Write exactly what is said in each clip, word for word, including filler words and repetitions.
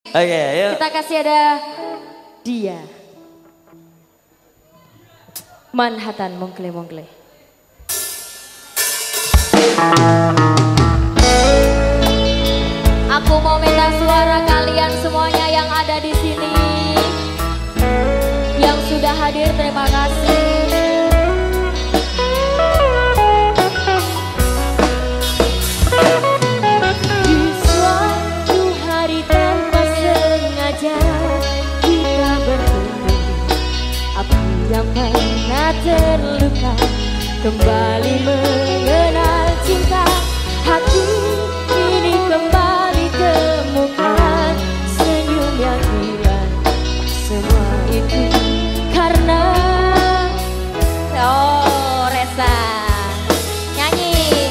Oke, okay, yuk. Kita kasih ada dia. Manhattan Mongkle-Mongkle. Aku mau minta suara kalian semuanya yang ada di sini. Yang sudah hadir, terima kasih. Di suatu hari tanpa sengaja kita bertemu. Aku yang pernah terluka kembali mengenal cinta. Hati ini kembali temukan senyum yang hilang. Semua itu karena oh Resa nyanyi.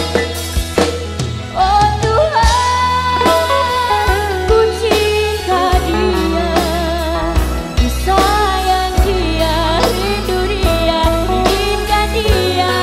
Oh Tuhan, ku cinta dia, ku sayang dia, rindu dia, inginkan dia.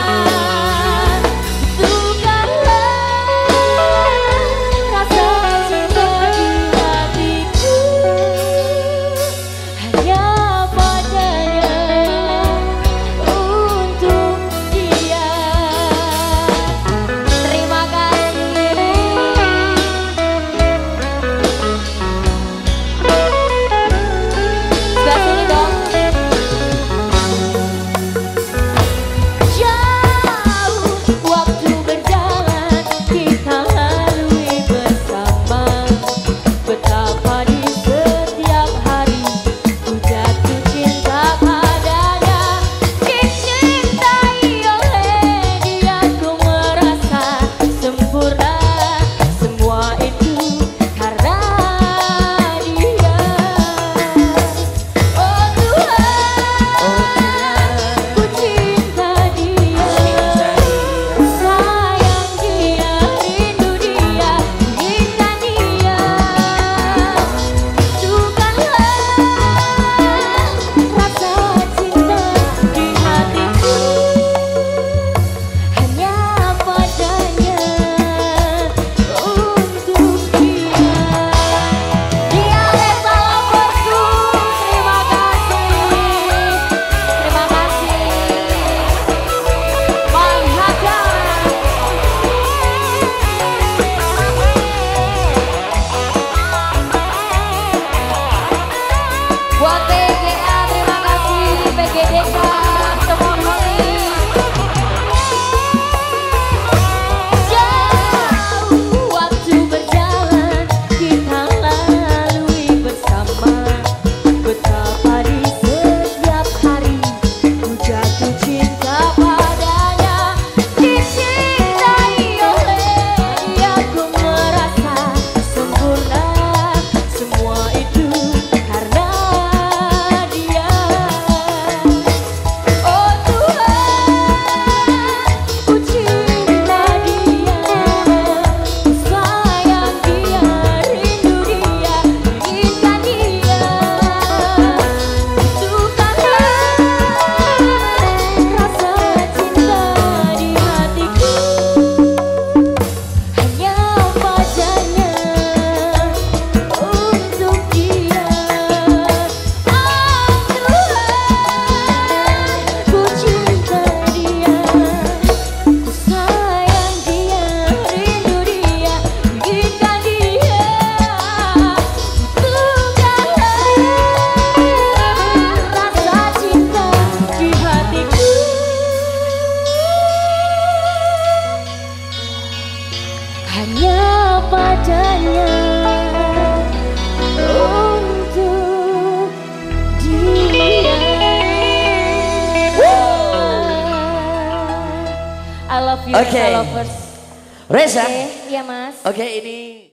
Buat P G A terima kasih, P G D K semua kali. Jauh waktu berjalan kita lalui bersama. Betapa di setiap hari ku jatuh cinta padanya. Dicintai oleh dia ku merasa sempurna. Semua itu karena hanya padanya untuk dia. I love you, okay. Resa lovers. Resa, okay, iya mas. oke okay, ini.